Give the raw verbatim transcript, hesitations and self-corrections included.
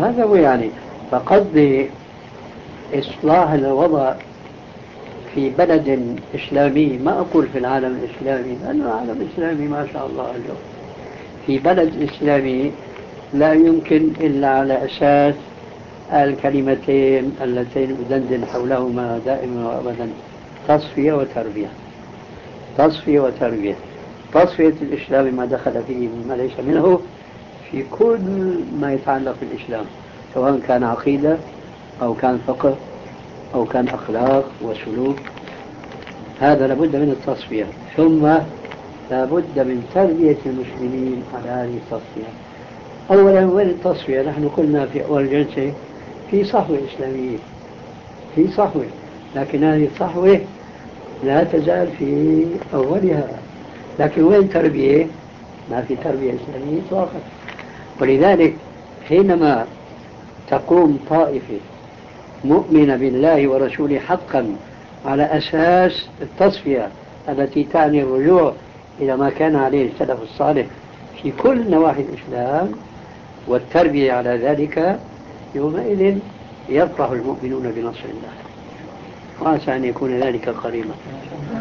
هذا هو يعني. فقصدي إصلاح الوضع في بلد إسلامي، ما أقول في العالم الإسلامي لأنه العالم الإسلامي ما شاء الله اليوم، في بلد إسلامي لا يمكن إلا على أساس الكلمتين اللتين أدندن حولهما دائما وأبدا: تصفية وتربية. تصفية وتربية. تصفية الإسلام ما دخل فيه مما ليس منه في كل ما يتعلق بالإسلام، سواء كان عقيدة أو كان فقه أو كان أخلاق وسلوك. هذا لابد من التصفية، ثم لابد من تربية المسلمين على هذه التصفية. أولا، وين التصفية؟ نحن قلنا في أول جلسة في صحوة إسلامية، في صحوة، لكن هذه الصحوة لا تزال في أولها. لكن وين تربية؟ ما في تربية إسلامية إطلاقا. ولذلك حينما تقوم طائفة مؤمنة بالله ورسوله حقا على أساس التصفية التي تعني الرجوع إلى ما كان عليه السلف الصالح في كل نواحي الإسلام والتربية على ذلك، يومئذ يفرح المؤمنون بنصر الله، وعسى أن يكون ذلك قريبا.